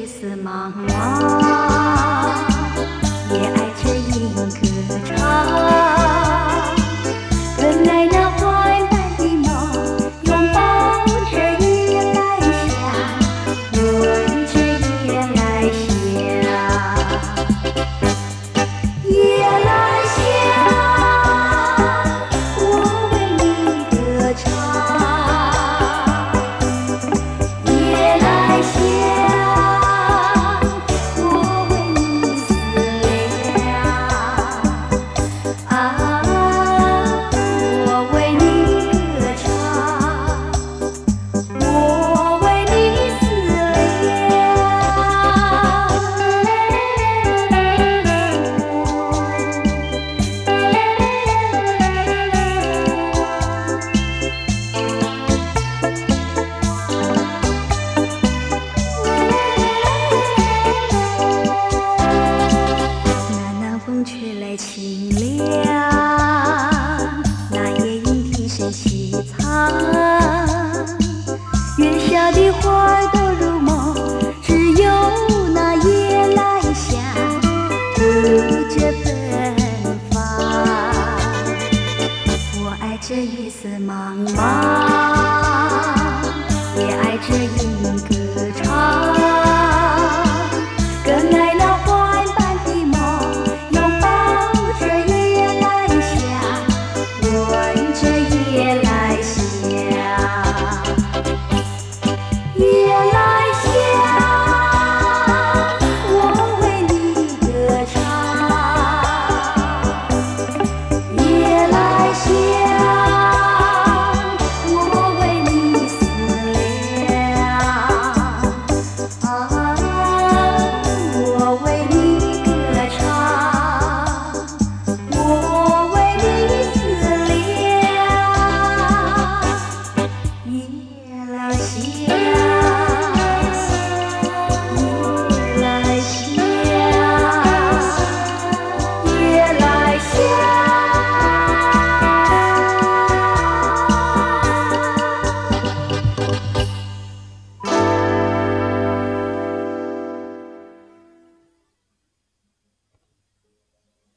夜色茫茫，也爱这莺歌唱。本来那怀满的梦，拥抱着夜来香，闻着夜来香，夜来香，我为你歌唱。夜来香，我为你思量。啊，我为你歌唱，我为你思那南风吹来清凉，那夜莺啼声细唱，月下的花儿都入梦，只有那夜来香不觉芬芳。我爱这夜色茫茫。